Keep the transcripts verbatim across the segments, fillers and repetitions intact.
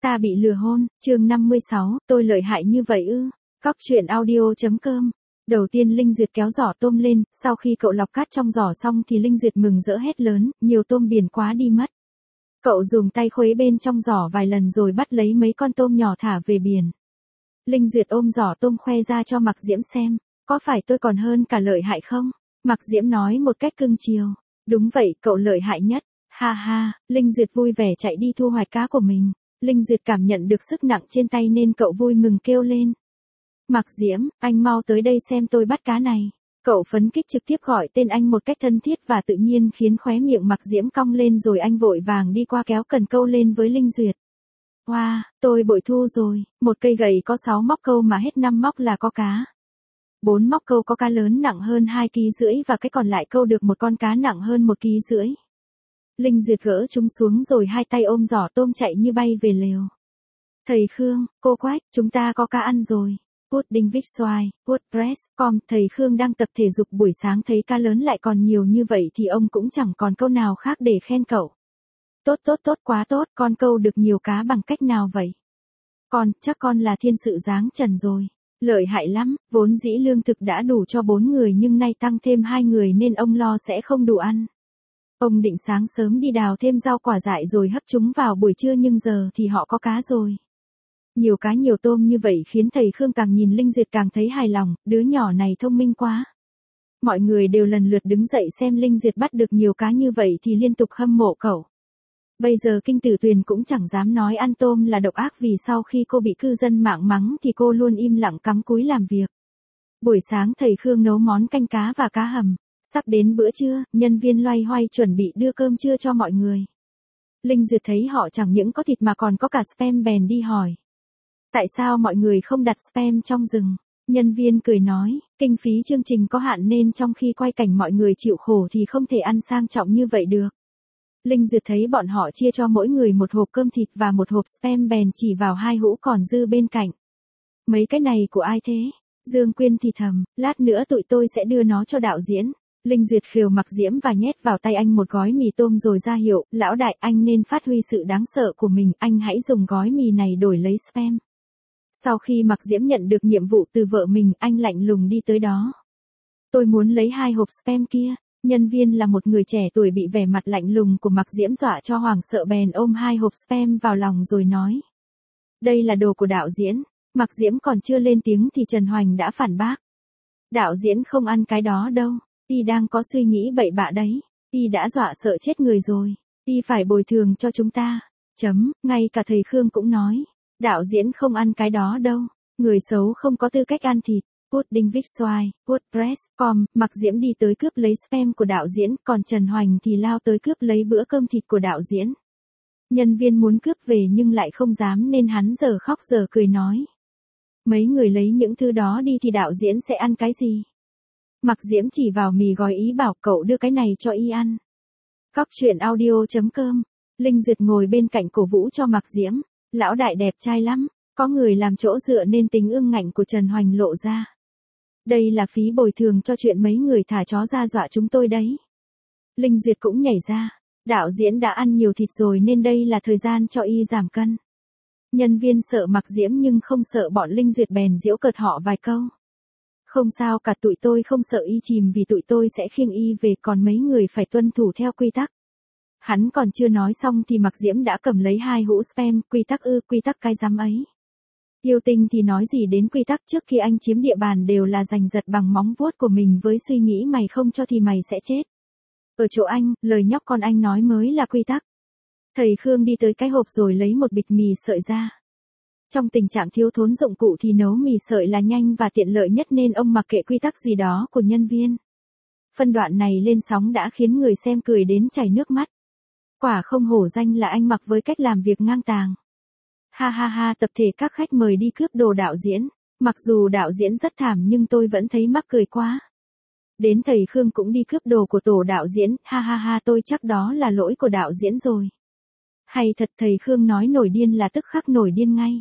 Ta bị lừa hôn, chương năm mươi sáu, tôi lợi hại như vậy ư? Cóc truyện audio.com. Đầu tiên Linh Duyệt kéo giỏ tôm lên, sau khi cậu lọc cát trong giỏ xong thì Linh Duyệt mừng rỡ hét lớn, nhiều tôm biển quá đi mất. Cậu dùng tay khuấy bên trong giỏ vài lần rồi bắt lấy mấy con tôm nhỏ thả về biển. Linh Duyệt ôm giỏ tôm khoe ra cho Mạc Diễm xem, có phải tôi còn hơn cả lợi hại không? Mạc Diễm nói một cách cưng chiều. Đúng vậy, cậu lợi hại nhất. Ha ha, Linh Duyệt vui vẻ chạy đi thu hoạch cá của mình. Linh Duyệt cảm nhận được sức nặng trên tay nên cậu vui mừng kêu lên. Mạc Diễm, anh mau tới đây xem tôi bắt cá này. Cậu phấn khích trực tiếp gọi tên anh một cách thân thiết và tự nhiên khiến khóe miệng Mạc Diễm cong lên rồi anh vội vàng đi qua kéo cần câu lên với Linh Duyệt. Wow, tôi bội thu rồi, một cây gậy có sáu móc câu mà hết năm móc là có cá. bốn móc câu có cá lớn nặng hơn hai ki rưỡi và cái còn lại câu được một con cá nặng hơn một ki rưỡi. Linh Duyệt gỡ chúng xuống rồi hai tay ôm giỏ tôm chạy như bay về lều. Thầy Khương, cô Quách, chúng ta có cá ăn rồi. Pudding vít xoài, WordPress, com, thầy Khương đang tập thể dục buổi sáng thấy cá lớn lại còn nhiều như vậy thì ông cũng chẳng còn câu nào khác để khen cậu. Tốt tốt tốt quá tốt, con câu được nhiều cá bằng cách nào vậy? Con, chắc con là thiên sự giáng trần rồi. Lợi hại lắm, vốn dĩ lương thực đã đủ cho bốn người nhưng nay tăng thêm hai người nên ông lo sẽ không đủ ăn. Ông định sáng sớm đi đào thêm rau quả dại rồi hấp chúng vào buổi trưa nhưng giờ thì họ có cá rồi. Nhiều cá nhiều tôm như vậy khiến thầy Khương càng nhìn Linh Duyệt càng thấy hài lòng, đứa nhỏ này thông minh quá. Mọi người đều lần lượt đứng dậy xem Linh Duyệt bắt được nhiều cá như vậy thì liên tục hâm mộ cậu. Bây giờ Kinh Tử Tuyền cũng chẳng dám nói ăn tôm là độc ác vì sau khi cô bị cư dân mạng mắng thì cô luôn im lặng cắm cúi làm việc. Buổi sáng thầy Khương nấu món canh cá và cá hầm. Sắp đến bữa trưa, nhân viên loay hoay chuẩn bị đưa cơm trưa cho mọi người. Linh Duyệt thấy họ chẳng những có thịt mà còn có cả spam bèn đi hỏi. Tại sao mọi người không đặt spam trong rừng? Nhân viên cười nói, kinh phí chương trình có hạn nên trong khi quay cảnh mọi người chịu khổ thì không thể ăn sang trọng như vậy được. Linh Duyệt thấy bọn họ chia cho mỗi người một hộp cơm thịt và một hộp spam bèn chỉ vào hai hũ còn dư bên cạnh. Mấy cái này của ai thế? Dương Quyên thì thầm, lát nữa tụi tôi sẽ đưa nó cho đạo diễn. Linh Duyệt khều Mạc Diễm và nhét vào tay anh một gói mì tôm rồi ra hiệu, lão đại anh nên phát huy sự đáng sợ của mình, anh hãy dùng gói mì này đổi lấy spam. Sau khi Mạc Diễm nhận được nhiệm vụ từ vợ mình, anh lạnh lùng đi tới đó. Tôi muốn lấy hai hộp spam kia. Nhân viên là một người trẻ tuổi bị vẻ mặt lạnh lùng của Mạc Diễm dọa cho hoảng sợ bèn ôm hai hộp spam vào lòng rồi nói. Đây là đồ của đạo diễn. Mạc Diễm còn chưa lên tiếng thì Trần Hoành đã phản bác. Đạo diễn không ăn cái đó đâu. Y đang có suy nghĩ bậy bạ đấy. Y đã dọa sợ chết người rồi. Y phải bồi thường cho chúng ta. Chấm, ngay cả thầy Khương cũng nói. Đạo diễn không ăn cái đó đâu. Người xấu không có tư cách ăn thịt. Pudding vít xoài, WordPress, com, Mạc Diễm đi tới cướp lấy spam của đạo diễn, còn Trần Hoành thì lao tới cướp lấy bữa cơm thịt của đạo diễn. Nhân viên muốn cướp về nhưng lại không dám nên hắn giờ khóc giờ cười nói. Mấy người lấy những thứ đó đi thì đạo diễn sẽ ăn cái gì? Mạc Diễm chỉ vào mì gói ý bảo cậu đưa cái này cho y ăn. Cóc truyện audio.com. Linh Duyệt ngồi bên cạnh cổ vũ cho Mạc Diễm. Lão đại đẹp trai lắm. Có người làm chỗ dựa nên tính ương ngạnh của Trần Hoành lộ ra. Đây là phí bồi thường cho chuyện mấy người thả chó ra dọa chúng tôi đấy. Linh Duyệt cũng nhảy ra. Đạo diễn đã ăn nhiều thịt rồi nên đây là thời gian cho y giảm cân. Nhân viên sợ Mạc Diễm nhưng không sợ bọn Linh Duyệt bèn giễu cợt họ vài câu. Không sao cả, tụi tôi không sợ y chìm vì tụi tôi sẽ khiêng y về, còn mấy người phải tuân thủ theo quy tắc. Hắn còn chưa nói xong thì Mạc Diễm đã cầm lấy hai hũ spam. Quy tắc ư? Quy tắc cái rắm ấy. Yêu Tinh thì nói gì đến quy tắc, trước khi anh chiếm địa bàn đều là giành giật bằng móng vuốt của mình với suy nghĩ mày không cho thì mày sẽ chết. Ở chỗ anh, lời nhóc con anh nói mới là quy tắc. Thầy Khương đi tới cái hộp rồi lấy một bịch mì sợi ra. Trong tình trạng thiếu thốn dụng cụ thì nấu mì sợi là nhanh và tiện lợi nhất nên ông mặc kệ quy tắc gì đó của nhân viên. Phân đoạn này lên sóng đã khiến người xem cười đến chảy nước mắt. Quả không hổ danh là anh Mặc với cách làm việc ngang tàng. Ha ha ha, tập thể các khách mời đi cướp đồ đạo diễn. Mặc dù đạo diễn rất thảm nhưng tôi vẫn thấy mắc cười quá. Đến thầy Khương cũng đi cướp đồ của tổ đạo diễn. Ha ha ha, tôi chắc đó là lỗi của đạo diễn rồi. Hay thật, thầy Khương nói nổi điên là tức khắc nổi điên ngay.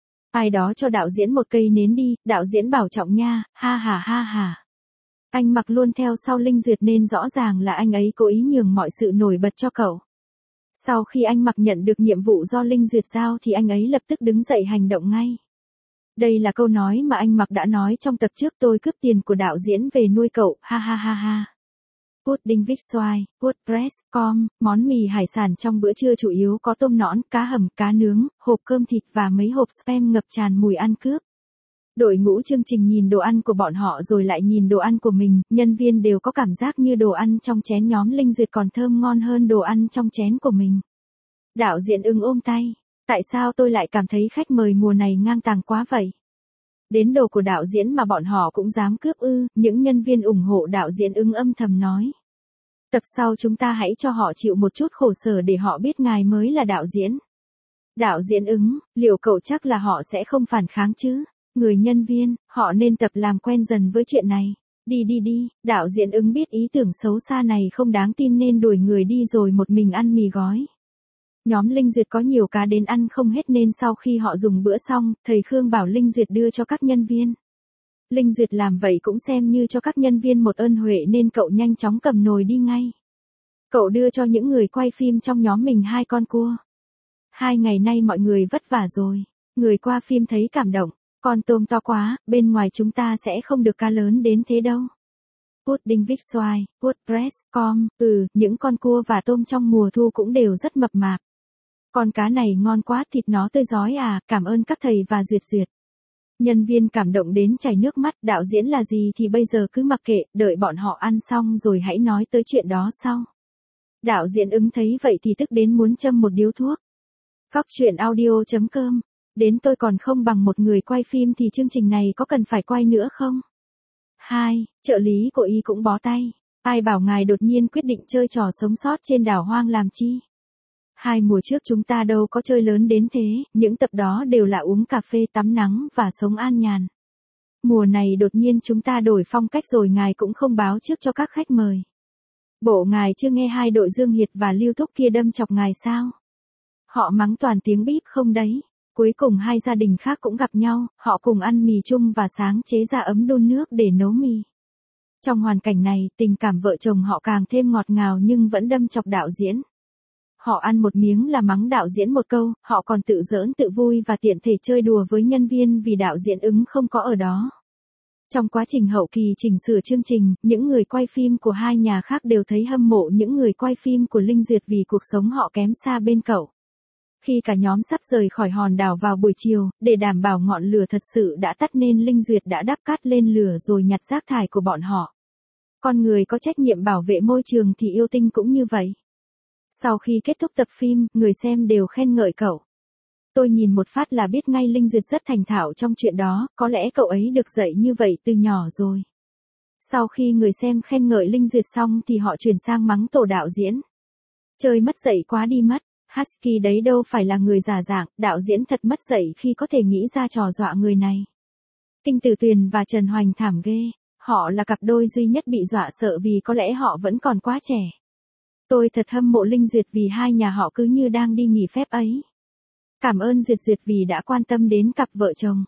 Ai đó cho đạo diễn một cây nến đi, đạo diễn bảo trọng nha, ha ha ha ha. Anh Mặc luôn theo sau Linh Duyệt nên rõ ràng là anh ấy cố ý nhường mọi sự nổi bật cho cậu. Sau khi anh Mặc nhận được nhiệm vụ do Linh Duyệt giao thì anh ấy lập tức đứng dậy hành động ngay. Đây là câu nói mà anh Mặc đã nói trong tập trước, tôi cướp tiền của đạo diễn về nuôi cậu, ha ha ha ha. Pudding Vixoai, WordPress chấm com, món mì hải sản trong bữa trưa chủ yếu có tôm nõn, cá hầm, cá nướng, hộp cơm thịt và mấy hộp spam ngập tràn mùi ăn cướp. Đội ngũ chương trình nhìn đồ ăn của bọn họ rồi lại nhìn đồ ăn của mình, nhân viên đều có cảm giác như đồ ăn trong chén nhóm Linh Duyệt còn thơm ngon hơn đồ ăn trong chén của mình. Đạo diễn Ứng ôm tay, tại sao tôi lại cảm thấy khách mời mùa này ngang tàng quá vậy? Đến đồ của đạo diễn mà bọn họ cũng dám cướp ư, những nhân viên ủng hộ đạo diễn Ứng âm thầm nói. Tập sau chúng ta hãy cho họ chịu một chút khổ sở để họ biết ngài mới là đạo diễn. Đạo diễn Ứng, liệu cậu chắc là họ sẽ không phản kháng chứ? Người nhân viên, họ nên tập làm quen dần với chuyện này. Đi đi đi, đạo diễn Ứng biết ý tưởng xấu xa này không đáng tin nên đuổi người đi rồi một mình ăn mì gói. Nhóm Linh Duyệt có nhiều cá đến ăn không hết nên sau khi họ dùng bữa xong, thầy Khương bảo Linh Duyệt đưa cho các nhân viên. Linh Duyệt làm vậy cũng xem như cho các nhân viên một ơn huệ nên cậu nhanh chóng cầm nồi đi ngay. Cậu đưa cho những người quay phim trong nhóm mình hai con cua. Hai ngày nay mọi người vất vả rồi. Người qua phim thấy cảm động. Con tôm to quá, bên ngoài chúng ta sẽ không được cá lớn đến thế đâu. Pudding Vixoai, WordPress chấm com, ừ, những con cua và tôm trong mùa thu cũng đều rất mập mạp. Con cá này ngon quá, thịt nó tươi rói à, cảm ơn các thầy và Duyệt Duyệt. Nhân viên cảm động đến chảy nước mắt, đạo diễn là gì thì bây giờ cứ mặc kệ, đợi bọn họ ăn xong rồi hãy nói tới chuyện đó sau. Đạo diễn Ứng thấy vậy thì tức đến muốn châm một điếu thuốc. Cóc truyện audio chấm com, đến tôi còn không bằng một người quay phim thì chương trình này có cần phải quay nữa không? hai. Trợ lý của y cũng bó tay. Ai bảo ngài đột nhiên quyết định chơi trò sống sót trên đảo hoang làm chi? Hai mùa trước chúng ta đâu có chơi lớn đến thế, những tập đó đều là uống cà phê tắm nắng và sống an nhàn. Mùa này đột nhiên chúng ta đổi phong cách rồi ngài cũng không báo trước cho các khách mời. Bộ ngài chưa nghe hai đội Dương Hiệt và Lưu Thúc kia đâm chọc ngài sao? Họ mắng toàn tiếng bíp không đấy. Cuối cùng hai gia đình khác cũng gặp nhau, họ cùng ăn mì chung và sáng chế ra ấm đun nước để nấu mì. Trong hoàn cảnh này, tình cảm vợ chồng họ càng thêm ngọt ngào nhưng vẫn đâm chọc đạo diễn. Họ ăn một miếng là mắng đạo diễn một câu, họ còn tự giỡn tự vui và tiện thể chơi đùa với nhân viên vì đạo diễn Ứng không có ở đó. Trong quá trình hậu kỳ chỉnh sửa chương trình, những người quay phim của hai nhà khác đều thấy hâm mộ những người quay phim của Linh Duyệt vì cuộc sống họ kém xa bên cậu. Khi cả nhóm sắp rời khỏi hòn đảo vào buổi chiều, để đảm bảo ngọn lửa thật sự đã tắt nên Linh Duyệt đã đắp cát lên lửa rồi nhặt rác thải của bọn họ. Con người có trách nhiệm bảo vệ môi trường thì yêu tinh cũng như vậy. Sau khi kết thúc tập phim, người xem đều khen ngợi cậu. Tôi nhìn một phát là biết ngay Linh Duyệt rất thành thạo trong chuyện đó, có lẽ cậu ấy được dạy như vậy từ nhỏ rồi. Sau khi người xem khen ngợi Linh Duyệt xong thì họ chuyển sang mắng tổ đạo diễn. Chơi mất dạy quá đi mất. Husky đấy đâu phải là người giả dạng, đạo diễn thật mất dạy khi có thể nghĩ ra trò dọa người này. Kinh Tử Tuyền và Trần Hoành thảm ghê, họ là cặp đôi duy nhất bị dọa sợ vì có lẽ họ vẫn còn quá trẻ. Tôi thật hâm mộ Linh Duyệt vì hai nhà họ cứ như đang đi nghỉ phép ấy. Cảm ơn Duyệt Duyệt vì đã quan tâm đến cặp vợ chồng.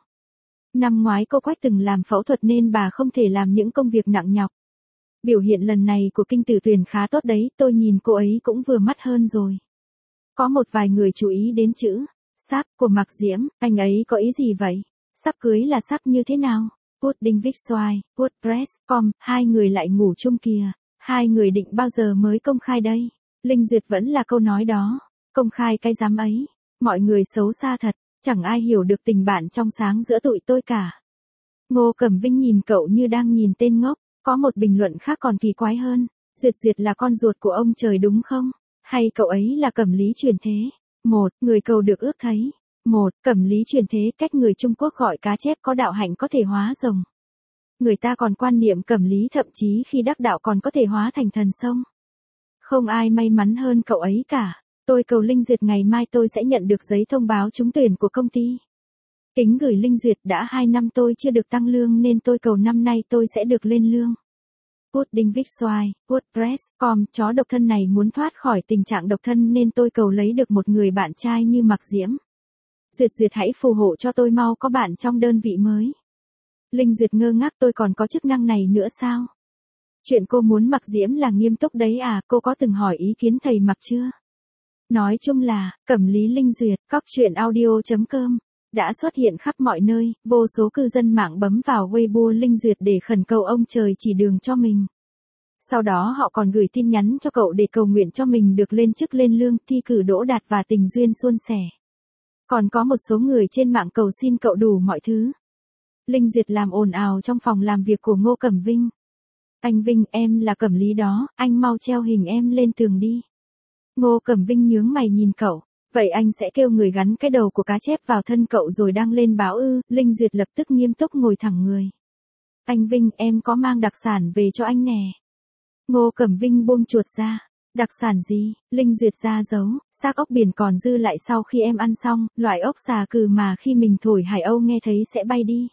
Năm ngoái cô Quách từng làm phẫu thuật nên bà không thể làm những công việc nặng nhọc. Biểu hiện lần này của Kinh Tử Tuyền khá tốt đấy, tôi nhìn cô ấy cũng vừa mắt hơn rồi. Có một vài người chú ý đến chữ sắp của Mạc Diễm, anh ấy có ý gì vậy? Sắp cưới là sắp như thế nào? Pudding Vixoai, WordPress chấm com, hai người lại ngủ chung kìa. Hai người định bao giờ mới công khai đây? Linh Duyệt vẫn là câu nói đó. Công khai cái dám ấy. Mọi người xấu xa thật, chẳng ai hiểu được tình bạn trong sáng giữa tụi tôi cả. Ngô Cẩm Vinh nhìn cậu như đang nhìn tên ngốc. Có một bình luận khác còn kỳ quái hơn. Duyệt Duyệt là con ruột của ông trời đúng không? Hay cậu ấy là Cẩm Lý truyền thế? Một, người cầu được ước thấy. Một, Cẩm Lý truyền thế cách người Trung Quốc gọi cá chép có đạo hạnh có thể hóa rồng. Người ta còn quan niệm Cẩm Lý thậm chí khi đắc đạo còn có thể hóa thành thần sông. Không ai may mắn hơn cậu ấy cả. Tôi cầu Linh Duyệt ngày mai tôi sẽ nhận được giấy thông báo trúng tuyển của công ty. Kính gửi Linh Duyệt, đã hai năm tôi chưa được tăng lương nên tôi cầu năm nay tôi sẽ được lên lương. Pudding Vixoai, WordPress chấm com, chó độc thân này muốn thoát khỏi tình trạng độc thân nên tôi cầu lấy được một người bạn trai như Mạc Diễm. Duyệt Duyệt hãy phù hộ cho tôi mau có bạn trong đơn vị mới. Linh Duyệt ngơ ngác, tôi còn có chức năng này nữa sao? Chuyện cô muốn Mạc Diễm là nghiêm túc đấy à, cô có từng hỏi ý kiến thầy Mạc chưa? Nói chung là, Cẩm Lý Linh Duyệt, cóc truyện audio.com, đã xuất hiện khắp mọi nơi, vô số cư dân mạng bấm vào Weibo Linh Duyệt để khẩn cầu ông trời chỉ đường cho mình. Sau đó họ còn gửi tin nhắn cho cậu để cầu nguyện cho mình được lên chức lên lương, thi cử đỗ đạt và tình duyên suôn sẻ. Còn có một số người trên mạng cầu xin cậu đủ mọi thứ. Linh Duyệt làm ồn ào trong phòng làm việc của Ngô Cẩm Vinh. Anh Vinh, em là Cẩm Lý đó, anh mau treo hình em lên tường đi. Ngô Cẩm Vinh nhướng mày nhìn cậu. Vậy anh sẽ kêu người gắn cái đầu của cá chép vào thân cậu rồi đăng lên báo ư? Linh Duyệt lập tức nghiêm túc ngồi thẳng người. Anh Vinh, em có mang đặc sản về cho anh nè. Ngô Cẩm Vinh buông chuột ra. Đặc sản gì? Linh Duyệt ra dấu, xác ốc biển còn dư lại sau khi em ăn xong, loại ốc xà cừ mà khi mình thổi hải âu nghe thấy sẽ bay đi.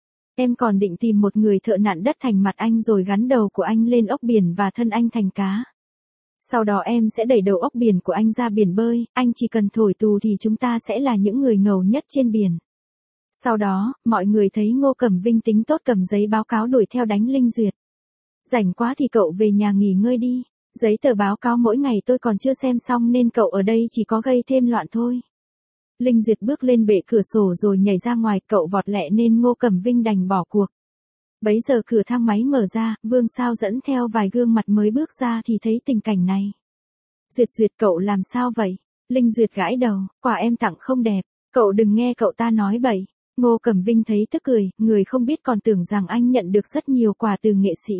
Em còn định tìm một người thợ nặn đất thành mặt anh rồi gắn đầu của anh lên ốc biển và thân anh thành cá. Sau đó em sẽ đẩy đầu ốc biển của anh ra biển bơi, anh chỉ cần thổi tù thì chúng ta sẽ là những người ngầu nhất trên biển. Sau đó, mọi người thấy Ngô Cẩm Vinh tính tốt cầm giấy báo cáo đuổi theo đánh Linh Duyệt. Rảnh quá thì cậu về nhà nghỉ ngơi đi, giấy tờ báo cáo mỗi ngày tôi còn chưa xem xong nên cậu ở đây chỉ có gây thêm loạn thôi. Linh Duyệt bước lên bệ cửa sổ rồi nhảy ra ngoài, cậu vọt lẹ nên Ngô Cẩm Vinh đành bỏ cuộc. Bấy giờ cửa thang máy mở ra, Vương Sao dẫn theo vài gương mặt mới bước ra thì thấy tình cảnh này. Duyệt Duyệt, cậu làm sao vậy? Linh Duyệt gãi đầu, quà em tặng không đẹp, cậu đừng nghe cậu ta nói bậy. Ngô Cẩm Vinh thấy tức cười, người không biết còn tưởng rằng anh nhận được rất nhiều quà từ nghệ sĩ.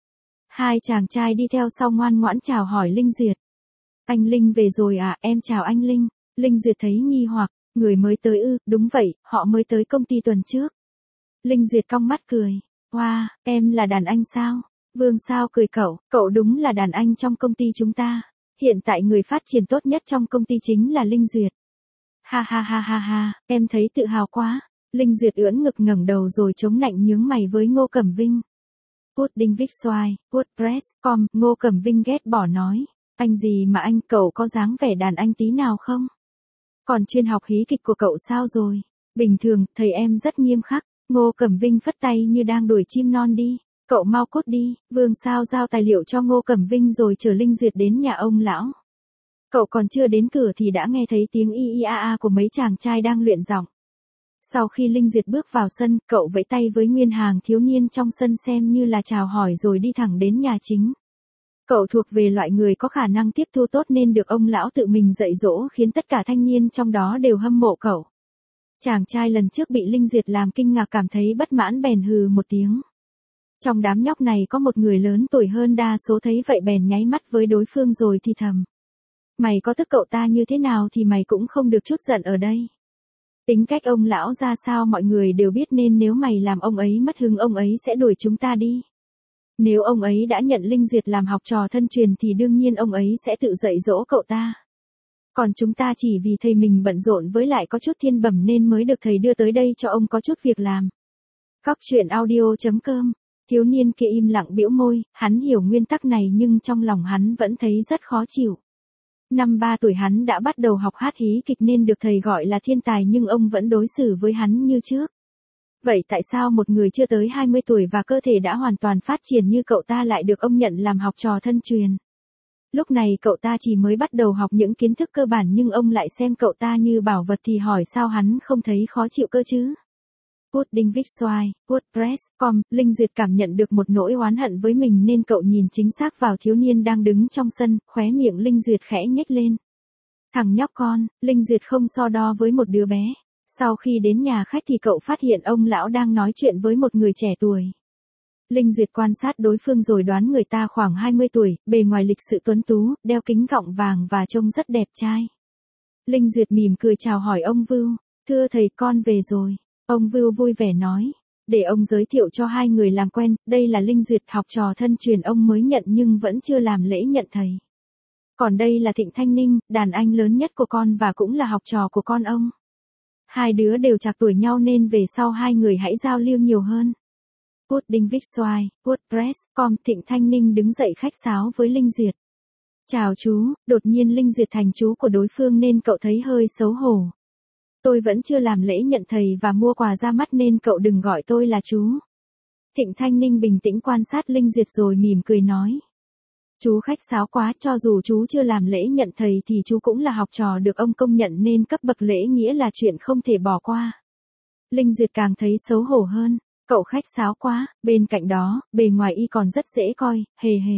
Hai chàng trai đi theo sau ngoan ngoãn chào hỏi Linh Duyệt. Anh Linh về rồi à? Em chào anh Linh. Linh Duyệt thấy nghi hoặc, người mới tới ư? Đúng vậy, họ mới tới công ty tuần trước. Linh Duyệt cong mắt cười. Wow, em là đàn anh sao? Vương Sao cười cậu, cậu đúng là đàn anh trong công ty chúng ta. Hiện tại người phát triển tốt nhất trong công ty chính là Linh Duyệt. Ha ha ha ha ha, em thấy tự hào quá. Linh Duyệt ưỡn ngực ngẩng đầu rồi chống nạnh nhướng mày với Ngô Cẩm Vinh. Pudding Vixoy, WordPress chấm com, Ngô Cẩm Vinh ghét bỏ nói. Anh gì mà anh, cậu có dáng vẻ đàn anh tí nào không? Còn chuyên học hí kịch của cậu sao rồi? Bình thường, thầy em rất nghiêm khắc. Ngô Cẩm Vinh phất tay như đang đuổi chim non đi. Cậu mau cút đi. Vương Sao giao tài liệu cho Ngô Cẩm Vinh rồi chở Linh Duyệt đến nhà ông lão. Cậu còn chưa đến cửa thì đã nghe thấy tiếng y y a a của mấy chàng trai đang luyện giọng. Sau khi Linh Duyệt bước vào sân, cậu vẫy tay với nguyên hàng thiếu niên trong sân xem như là chào hỏi rồi đi thẳng đến nhà chính. Cậu thuộc về loại người có khả năng tiếp thu tốt nên được ông lão tự mình dạy dỗ khiến tất cả thanh niên trong đó đều hâm mộ cậu. Chàng trai lần trước bị Linh Duyệt làm kinh ngạc cảm thấy bất mãn bèn hừ một tiếng. Trong đám nhóc này có một người lớn tuổi hơn đa số thấy vậy bèn nháy mắt với đối phương rồi thì thầm. Mày có tức cậu ta như thế nào thì mày cũng không được chút giận ở đây. Tính cách ông lão ra sao mọi người đều biết nên nếu mày làm ông ấy mất hứng ông ấy sẽ đuổi chúng ta đi. Nếu ông ấy đã nhận Linh Duyệt làm học trò thân truyền thì đương nhiên ông ấy sẽ tự dạy dỗ cậu ta. Còn chúng ta chỉ vì thầy mình bận rộn với lại có chút thiên bẩm nên mới được thầy đưa tới đây cho ông có chút việc làm. Cóc truyện audio.com, thiếu niên kia im lặng bĩu môi, hắn hiểu nguyên tắc này nhưng trong lòng hắn vẫn thấy rất khó chịu. Năm ba tuổi hắn đã bắt đầu học hát hí kịch nên được thầy gọi là thiên tài nhưng ông vẫn đối xử với hắn như trước. Vậy tại sao một người chưa tới hai mươi tuổi và cơ thể đã hoàn toàn phát triển như cậu ta lại được ông nhận làm học trò thân truyền? Lúc này cậu ta chỉ mới bắt đầu học những kiến thức cơ bản nhưng ông lại xem cậu ta như bảo vật thì hỏi sao hắn không thấy khó chịu cơ chứ? Pudding Vixoy, WordPress chấm com, Linh Duyệt cảm nhận được một nỗi oán hận với mình nên cậu nhìn chính xác vào thiếu niên đang đứng trong sân, khóe miệng Linh Duyệt khẽ nhếch lên. Thằng nhóc con, Linh Duyệt không so đo với một đứa bé. Sau khi đến nhà khách thì cậu phát hiện ông lão đang nói chuyện với một người trẻ tuổi. Linh Duyệt quan sát đối phương rồi đoán người ta khoảng hai mươi tuổi, bề ngoài lịch sự tuấn tú, đeo kính gọng vàng và trông rất đẹp trai. Linh Duyệt mỉm cười chào hỏi ông Vưu, thưa thầy con về rồi. Ông Vưu vui vẻ nói, để ông giới thiệu cho hai người làm quen, đây là Linh Duyệt học trò thân truyền ông mới nhận nhưng vẫn chưa làm lễ nhận thầy. Còn đây là Thịnh Thanh Ninh, đàn anh lớn nhất của con và cũng là học trò của con ông. Hai đứa đều trạc tuổi nhau nên về sau hai người hãy giao lưu nhiều hơn. Pudding Vixoy, WordPress chấm com, Thịnh Thanh Ninh đứng dậy khách sáo với Linh Duyệt. Chào chú, đột nhiên Linh Duyệt thành chú của đối phương nên cậu thấy hơi xấu hổ. Tôi vẫn chưa làm lễ nhận thầy và mua quà ra mắt nên cậu đừng gọi tôi là chú. Thịnh Thanh Ninh bình tĩnh quan sát Linh Duyệt rồi mỉm cười nói. Chú khách sáo quá, cho dù chú chưa làm lễ nhận thầy thì chú cũng là học trò được ông công nhận nên cấp bậc lễ nghĩa là chuyện không thể bỏ qua. Linh Duyệt càng thấy xấu hổ hơn, cậu khách sáo quá, bên cạnh đó, bề ngoài y còn rất dễ coi, hề hề.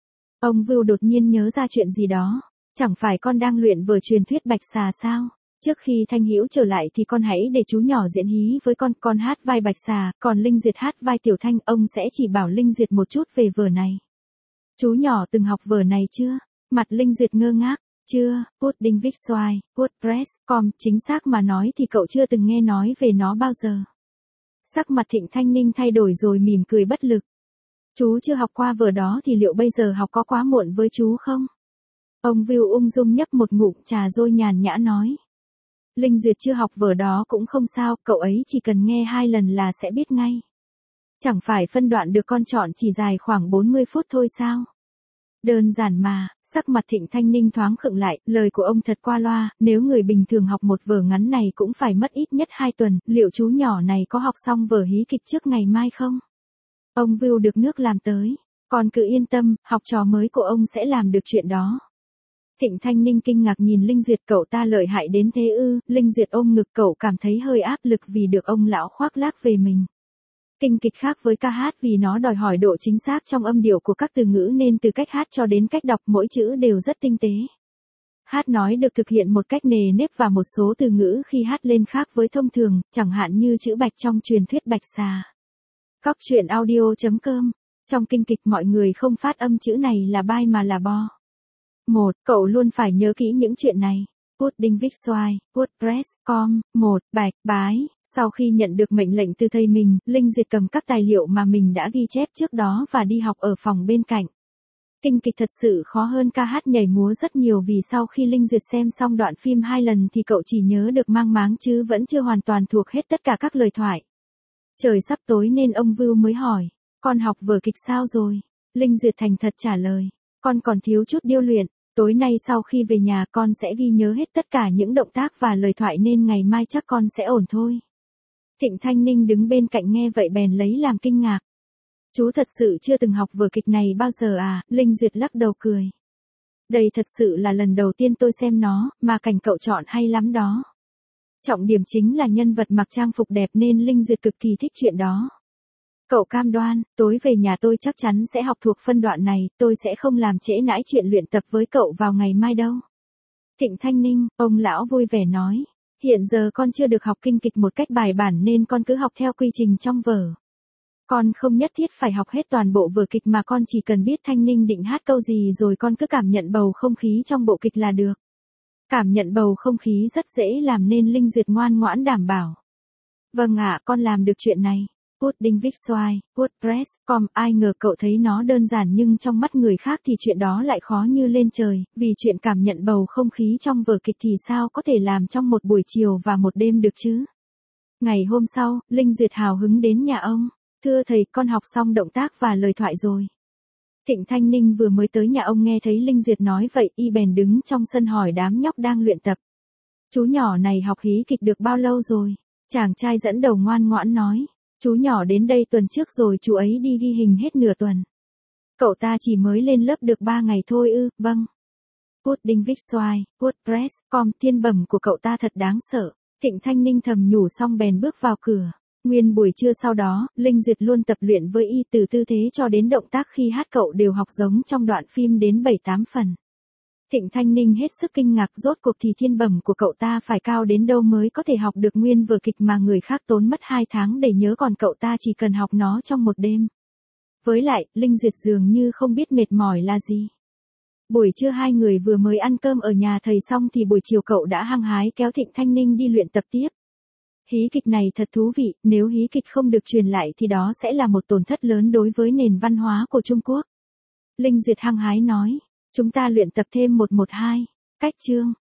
Ông Vưu đột nhiên nhớ ra chuyện gì đó, chẳng phải con đang luyện vở truyền thuyết Bạch Xà sao? Trước khi Thanh Hữu trở lại thì con hãy để chú nhỏ diễn hí với con, con hát vai Bạch Xà, còn Linh Duyệt hát vai Tiểu Thanh, ông sẽ chỉ bảo Linh Duyệt một chút về vở này. Chú nhỏ từng học vở này chưa? Mặt Linh Duyệt ngơ ngác, chưa, Pudding Vixoy, WordPress, com, chính xác mà nói thì cậu chưa từng nghe nói về nó bao giờ. Sắc mặt Thịnh Thanh Ninh thay đổi rồi mỉm cười bất lực. Chú chưa học qua vở đó thì liệu bây giờ học có quá muộn với chú không? Ông Vưu ung dung nhấp một ngụm trà rồi nhàn nhã nói. Linh Duyệt chưa học vở đó cũng không sao, cậu ấy chỉ cần nghe hai lần là sẽ biết ngay. Chẳng phải phân đoạn được con chọn chỉ dài khoảng bốn mươi phút thôi sao? Đơn giản mà, sắc mặt Thịnh Thanh Ninh thoáng khựng lại, lời của ông thật qua loa, nếu người bình thường học một vở ngắn này cũng phải mất ít nhất hai tuần, liệu chú nhỏ này có học xong vở hí kịch trước ngày mai không? Ông Vưu được nước làm tới, còn cứ yên tâm, học trò mới của ông sẽ làm được chuyện đó. Thịnh Thanh Ninh kinh ngạc nhìn Linh Duyệt, cậu ta lợi hại đến thế ư? Linh Duyệt ôm ngực, cậu cảm thấy hơi áp lực vì được ông lão khoác lác về mình. Kinh kịch khác với ca hát vì nó đòi hỏi độ chính xác trong âm điệu của các từ ngữ nên từ cách hát cho đến cách đọc mỗi chữ đều rất tinh tế. Hát nói được thực hiện một cách nề nếp và một số từ ngữ khi hát lên khác với thông thường, chẳng hạn như chữ bạch trong truyền thuyết Bạch Xà. Cóc truyện audio chấm com. Trong kinh kịch mọi người không phát âm chữ này là bai mà là bo. Một, cậu luôn phải nhớ kỹ những chuyện này. Pudding Vixoy, WordPress, com, một, bạch, bái. Sau khi nhận được mệnh lệnh từ thầy mình, Linh Duyệt cầm các tài liệu mà mình đã ghi chép trước đó và đi học ở phòng bên cạnh. Kinh kịch thật sự khó hơn ca hát nhảy múa rất nhiều vì sau khi Linh Duyệt xem xong đoạn phim hai lần thì cậu chỉ nhớ được mang máng chứ vẫn chưa hoàn toàn thuộc hết tất cả các lời thoại. Trời sắp tối nên ông Vưu mới hỏi, con học vở kịch sao rồi? Linh Duyệt thành thật trả lời, con còn thiếu chút điêu luyện. Tối nay sau khi về nhà con sẽ ghi nhớ hết tất cả những động tác và lời thoại nên ngày mai chắc con sẽ ổn thôi. Thịnh Thanh Ninh đứng bên cạnh nghe vậy bèn lấy làm kinh ngạc. Chú thật sự chưa từng học vở kịch này bao giờ à? Linh Duyệt lắc đầu cười. Đây thật sự là lần đầu tiên tôi xem nó, mà cảnh cậu chọn hay lắm đó. Trọng điểm chính là nhân vật mặc trang phục đẹp nên Linh Duyệt cực kỳ thích chuyện đó. Cậu cam đoan, tối về nhà tôi chắc chắn sẽ học thuộc phân đoạn này, tôi sẽ không làm trễ nải chuyện luyện tập với cậu vào ngày mai đâu. Thịnh Thanh Ninh, ông lão vui vẻ nói, hiện giờ con chưa được học kinh kịch một cách bài bản nên con cứ học theo quy trình trong vở. Con không nhất thiết phải học hết toàn bộ vở kịch mà con chỉ cần biết Thanh Ninh định hát câu gì rồi con cứ cảm nhận bầu không khí trong bộ kịch là được. Cảm nhận bầu không khí rất dễ làm nên Linh Duyệt ngoan ngoãn đảm bảo. Vâng ạ, con làm được chuyện này. Pudding Vixoy, WordPress, com, ai ngờ cậu thấy nó đơn giản nhưng trong mắt người khác thì chuyện đó lại khó như lên trời, vì chuyện cảm nhận bầu không khí trong vở kịch thì sao có thể làm trong một buổi chiều và một đêm được chứ. Ngày hôm sau, Linh Duyệt hào hứng đến nhà ông, thưa thầy, con học xong động tác và lời thoại rồi. Thịnh Thanh Ninh vừa mới tới nhà ông nghe thấy Linh Duyệt nói vậy, y bèn đứng trong sân hỏi đám nhóc đang luyện tập. Chú nhỏ này học hí kịch được bao lâu rồi? Chàng trai dẫn đầu ngoan ngoãn nói. Chú nhỏ đến đây tuần trước rồi, chú ấy đi ghi hình hết nửa tuần. Cậu ta chỉ mới lên lớp được ba ngày thôi ư? Vâng. Pudding Vixoy, WordPress, com, thiên bẩm của cậu ta thật đáng sợ. Thịnh Thanh Ninh thầm nhủ xong bèn bước vào cửa. Nguyên buổi trưa sau đó, Linh Duyệt luôn tập luyện với y từ tư thế cho đến động tác khi hát cậu đều học giống trong đoạn phim đến bảy tám phần. Thịnh Thanh Ninh hết sức kinh ngạc, rốt cuộc thì thiên bẩm của cậu ta phải cao đến đâu mới có thể học được nguyên vở kịch mà người khác tốn mất hai tháng để nhớ, còn cậu ta chỉ cần học nó trong một đêm. Với lại, Linh Duyệt dường như không biết mệt mỏi là gì. Buổi trưa hai người vừa mới ăn cơm ở nhà thầy xong thì buổi chiều cậu đã hăng hái kéo Thịnh Thanh Ninh đi luyện tập tiếp. Hí kịch này thật thú vị, nếu hí kịch không được truyền lại thì đó sẽ là một tổn thất lớn đối với nền văn hóa của Trung Quốc. Linh Duyệt hăng hái nói. Chúng ta luyện tập thêm một một hai. Cách chương.